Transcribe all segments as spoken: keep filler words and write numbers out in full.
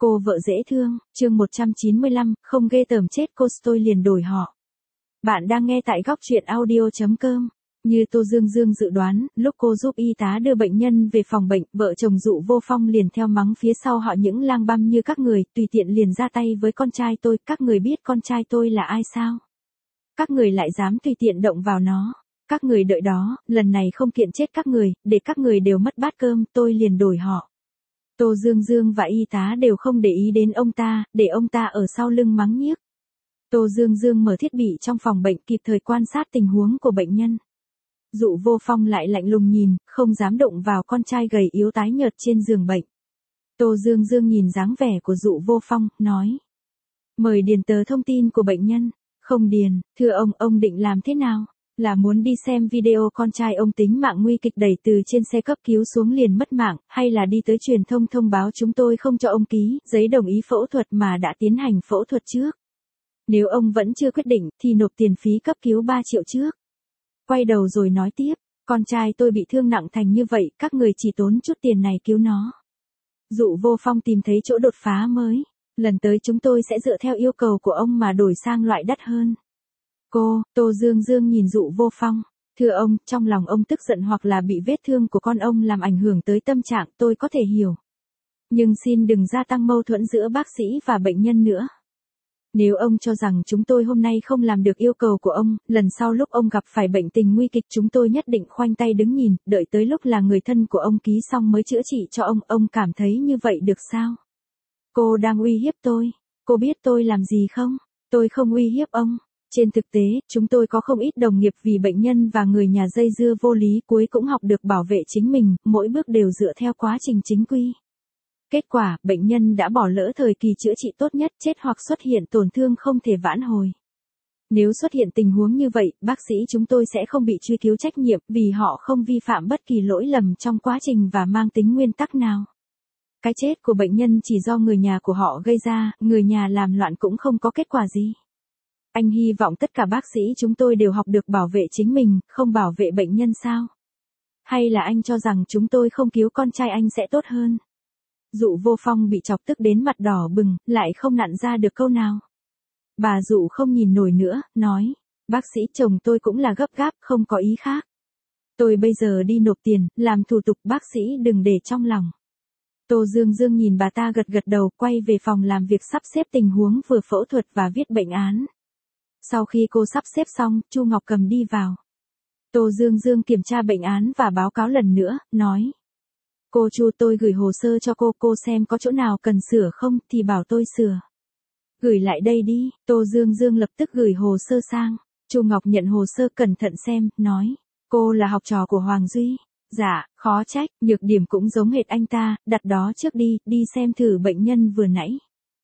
Cô vợ dễ thương, chương một trăm chín mươi lăm, không ghê tởm chết cô tôi liền đổi họ. Bạn đang nghe tại góc truyện audio chấm com. Như Tô Dương Dương dự đoán, lúc cô giúp y tá đưa bệnh nhân về phòng bệnh, vợ chồng Dụ Vô Phong liền theo mắng phía sau họ những lang băm như các người, tùy tiện liền ra tay với con trai tôi, các người biết con trai tôi là ai sao? Các người lại dám tùy tiện động vào nó. Các người đợi đó, lần này không kiện chết các người, để các người đều mất bát cơm, tôi liền đổi họ. Tô Dương Dương và y tá đều không để ý đến ông ta, để ông ta ở sau lưng mắng nhiếc. Tô Dương Dương mở thiết bị trong phòng bệnh kịp thời quan sát tình huống của bệnh nhân. Dụ Vô Phong lại lạnh lùng nhìn, không dám động vào con trai gầy yếu tái nhợt trên giường bệnh. Tô Dương Dương nhìn dáng vẻ của Dụ Vô Phong, nói. Mời điền tờ thông tin của bệnh nhân. Không điền, thưa ông, ông định làm thế nào? Là muốn đi xem video con trai ông tính mạng nguy kịch đẩy từ trên xe cấp cứu xuống liền mất mạng, hay là đi tới truyền thông thông báo chúng tôi không cho ông ký giấy đồng ý phẫu thuật mà đã tiến hành phẫu thuật trước? Nếu ông vẫn chưa quyết định thì nộp tiền phí cấp cứu ba triệu trước. Quay đầu rồi nói tiếp, con trai tôi bị thương nặng thành như vậy, các người chỉ tốn chút tiền này cứu nó. Dụ Vô Phong tìm thấy chỗ đột phá mới, lần tới chúng tôi sẽ dựa theo yêu cầu của ông mà đổi sang loại đắt hơn. Cô, Tô Dương Dương nhìn Dụ Vô Phong, thưa ông, trong lòng ông tức giận hoặc là bị vết thương của con ông làm ảnh hưởng tới tâm trạng, tôi có thể hiểu. Nhưng xin đừng gia tăng mâu thuẫn giữa bác sĩ và bệnh nhân nữa. Nếu ông cho rằng chúng tôi hôm nay không làm được yêu cầu của ông, lần sau lúc ông gặp phải bệnh tình nguy kịch chúng tôi nhất định khoanh tay đứng nhìn, đợi tới lúc là người thân của ông ký xong mới chữa trị cho ông, ông cảm thấy như vậy được sao? Cô đang uy hiếp tôi, cô biết tôi làm gì không? Tôi không uy hiếp ông. Trên thực tế, chúng tôi có không ít đồng nghiệp vì bệnh nhân và người nhà dây dưa vô lý cuối cũng học được bảo vệ chính mình, mỗi bước đều dựa theo quá trình chính quy. Kết quả, bệnh nhân đã bỏ lỡ thời kỳ chữa trị tốt nhất, chết hoặc xuất hiện tổn thương không thể vãn hồi. Nếu xuất hiện tình huống như vậy, bác sĩ chúng tôi sẽ không bị truy cứu trách nhiệm vì họ không vi phạm bất kỳ lỗi lầm trong quá trình và mang tính nguyên tắc nào. Cái chết của bệnh nhân chỉ do người nhà của họ gây ra, người nhà làm loạn cũng không có kết quả gì. Anh hy vọng tất cả bác sĩ chúng tôi đều học được bảo vệ chính mình, không bảo vệ bệnh nhân sao? Hay là anh cho rằng chúng tôi không cứu con trai anh sẽ tốt hơn? Dụ Vô Phong bị chọc tức đến mặt đỏ bừng, lại không nặn ra được câu nào. Bà Dụ không nhìn nổi nữa, nói, bác sĩ chồng tôi cũng là gấp gáp, không có ý khác. Tôi bây giờ đi nộp tiền, làm thủ tục, bác sĩ đừng để trong lòng. Tô Dương Dương nhìn bà ta gật gật đầu, quay về phòng làm việc sắp xếp tình huống vừa phẫu thuật và viết bệnh án. Sau khi cô sắp xếp xong, Chu Ngọc Cầm đi vào. Tô Dương Dương kiểm tra bệnh án và báo cáo lần nữa, nói. Cô Chu, tôi gửi hồ sơ cho cô, cô xem có chỗ nào cần sửa không thì bảo tôi sửa. Gửi lại đây đi, Tô Dương Dương lập tức gửi hồ sơ sang. Chu Ngọc nhận hồ sơ cẩn thận xem, nói. Cô là học trò của Hoàng Duy. Dạ, khó trách, nhược điểm cũng giống hệt anh ta, đặt đó trước đi, đi xem thử bệnh nhân vừa nãy.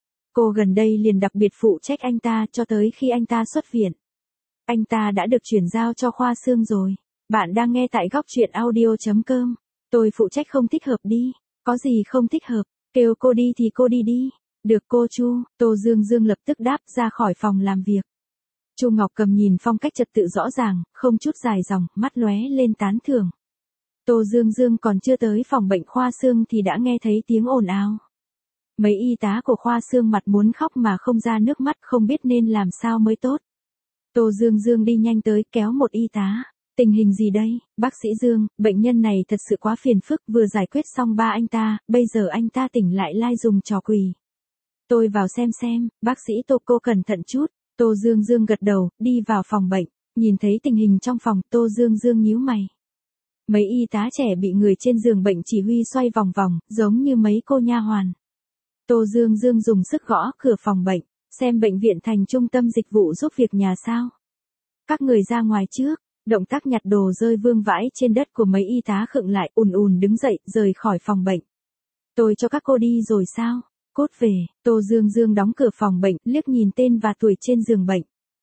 Cô gần đây liền đặc biệt phụ trách anh ta cho tới khi anh ta xuất viện. Anh ta đã được chuyển giao cho khoa xương rồi. Bạn đang nghe tại góc truyện audio chấm com. Tôi phụ trách không thích hợp đi. Có gì không thích hợp, kêu cô đi thì cô đi đi. Được cô Chu, Tô Dương Dương lập tức đáp ra khỏi phòng làm việc. Chu Ngọc Cầm nhìn phong cách trật tự rõ ràng, không chút dài dòng, mắt lóe lên tán thưởng. Tô Dương Dương còn chưa tới phòng bệnh khoa xương thì đã nghe thấy tiếng ồn ào. Mấy y tá của khoa xương mặt muốn khóc mà không ra nước mắt, không biết nên làm sao mới tốt. Tô Dương Dương đi nhanh tới kéo một y tá. Tình hình gì đây, bác sĩ Dương, bệnh nhân này thật sự quá phiền phức, vừa giải quyết xong ba anh ta, bây giờ anh ta tỉnh lại lai dùng trò quỷ. Tôi vào xem xem, bác sĩ Tô, cô cẩn thận chút. Tô Dương Dương gật đầu, đi vào phòng bệnh, nhìn thấy tình hình trong phòng, Tô Dương Dương nhíu mày. Mấy y tá trẻ bị người trên giường bệnh chỉ huy xoay vòng vòng, giống như mấy cô nha hoàn. Tô Dương Dương dùng sức gõ cửa phòng bệnh, xem bệnh viện thành trung tâm dịch vụ giúp việc nhà sao. Các người ra ngoài trước. Động tác nhặt đồ rơi vương vãi trên đất của mấy y tá khựng lại, ùn ùn đứng dậy, rời khỏi phòng bệnh. Tôi cho các cô đi rồi sao? Cốt về, Tô Dương Dương đóng cửa phòng bệnh, liếc nhìn tên và tuổi trên giường bệnh.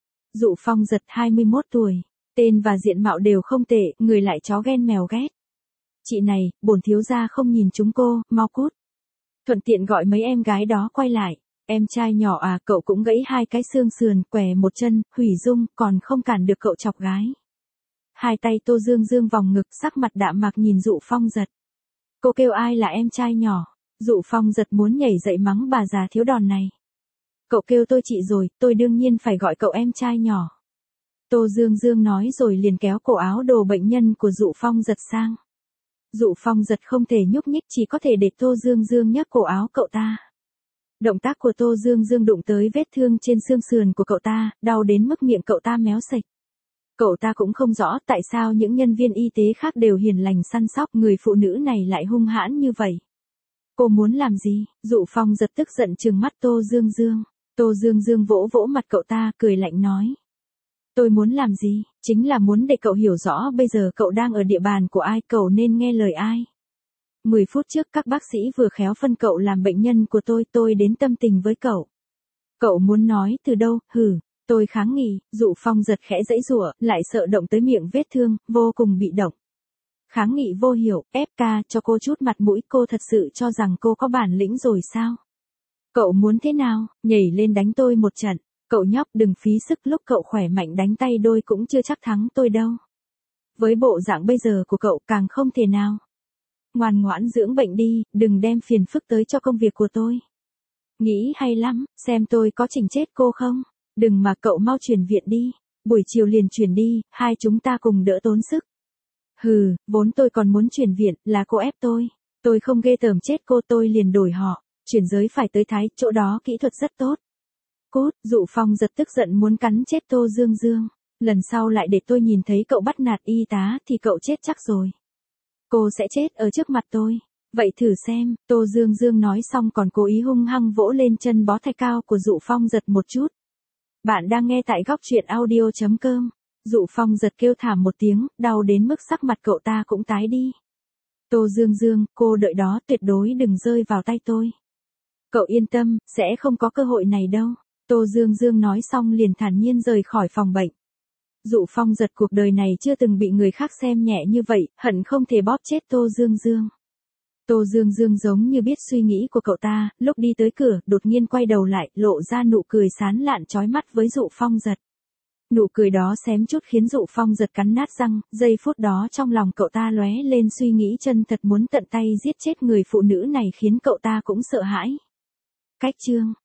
Dụ Phong Giật hai mươi mốt tuổi, tên và diện mạo đều không tệ, người lại chó ghen mèo ghét. Chị này, bổn thiếu gia không nhìn chúng cô, mau cút. Thuận tiện gọi mấy em gái đó quay lại. Em trai nhỏ à, cậu cũng gãy hai cái xương sườn, què một chân, hủy dung, còn không cản được cậu chọc gái. Hai tay Tô Dương Dương vòng ngực, sắc mặt đạm mạc nhìn Dụ Phong Giật. Cô kêu ai là em trai nhỏ? Dụ Phong giật muốn nhảy dậy mắng bà già thiếu đòn này. Cậu kêu tôi chị rồi, tôi đương nhiên phải gọi cậu em trai nhỏ. Tô Dương Dương nói rồi liền kéo cổ áo đồ bệnh nhân của Dụ Phong giật sang. Dụ Phong giật không thể nhúc nhích, chỉ có thể để Tô Dương Dương nhấc cổ áo cậu ta. Động tác của Tô Dương Dương đụng tới vết thương trên xương sườn của cậu ta, đau đến mức miệng cậu ta méo sạch. Cậu ta cũng không rõ tại sao những nhân viên y tế khác đều hiền lành săn sóc, người phụ nữ này lại hung hãn như vậy. Cô muốn làm gì? Dụ Phong giật tức giận trừng mắt Tô Dương Dương. Tô Dương Dương vỗ vỗ mặt cậu ta, cười lạnh nói. Tôi muốn làm gì? Chính là muốn để cậu hiểu rõ bây giờ cậu đang ở địa bàn của ai, cậu nên nghe lời ai. Mười phút trước các bác sĩ vừa khéo phân cậu làm bệnh nhân của tôi, tôi đến tâm tình với cậu. Cậu muốn nói từ đâu, hử, tôi kháng nghị. Dụ Phong giật khẽ giãy giụa, lại sợ động tới miệng vết thương, vô cùng bị động. Kháng nghị vô hiệu, ép ca cho cô chút mặt mũi, cô thật sự cho rằng cô có bản lĩnh rồi sao? Cậu muốn thế nào, nhảy lên đánh tôi một trận, cậu nhóc đừng phí sức, lúc cậu khỏe mạnh đánh tay đôi cũng chưa chắc thắng tôi đâu. Với bộ dạng bây giờ của cậu càng không thể nào. Ngoan ngoãn dưỡng bệnh đi, đừng đem phiền phức tới cho công việc của tôi. Nghĩ hay lắm, xem tôi có chỉnh chết cô không? Đừng mà cậu mau chuyển viện đi, buổi chiều liền chuyển đi, hai chúng ta cùng đỡ tốn sức. Hừ, vốn tôi còn muốn chuyển viện, là cô ép tôi. Tôi không ghê tởm chết cô, tôi liền đổi họ, chuyển giới phải tới Thái, chỗ đó kỹ thuật rất tốt. Cút, Dụ Phong giật tức giận muốn cắn chết Tô Dương Dương. Lần sau lại để tôi nhìn thấy cậu bắt nạt y tá thì cậu chết chắc rồi. Cô sẽ chết ở trước mặt tôi. Vậy thử xem, Tô Dương Dương nói xong còn cố ý hung hăng vỗ lên chân bó thai cao của Dụ Phong giật một chút. Bạn đang nghe tại góc truyện audio chấm com. Dụ Phong giật kêu thảm một tiếng, đau đến mức sắc mặt cậu ta cũng tái đi. Tô Dương Dương, cô đợi đó, tuyệt đối đừng rơi vào tay tôi. Cậu yên tâm, sẽ không có cơ hội này đâu. Tô Dương Dương nói xong liền thản nhiên rời khỏi phòng bệnh. Dụ Phong giật cuộc đời này chưa từng bị người khác xem nhẹ như vậy, hận không thể bóp chết Tô Dương Dương. Tô Dương Dương giống như biết suy nghĩ của cậu ta, lúc đi tới cửa, đột nhiên quay đầu lại, lộ ra nụ cười sán lạn chói mắt với Dụ Phong giật. Nụ cười đó xém chút khiến Dụ Phong giật cắn nát răng, giây phút đó trong lòng cậu ta lóe lên suy nghĩ chân thật muốn tận tay giết chết người phụ nữ này khiến cậu ta cũng sợ hãi. Cách chương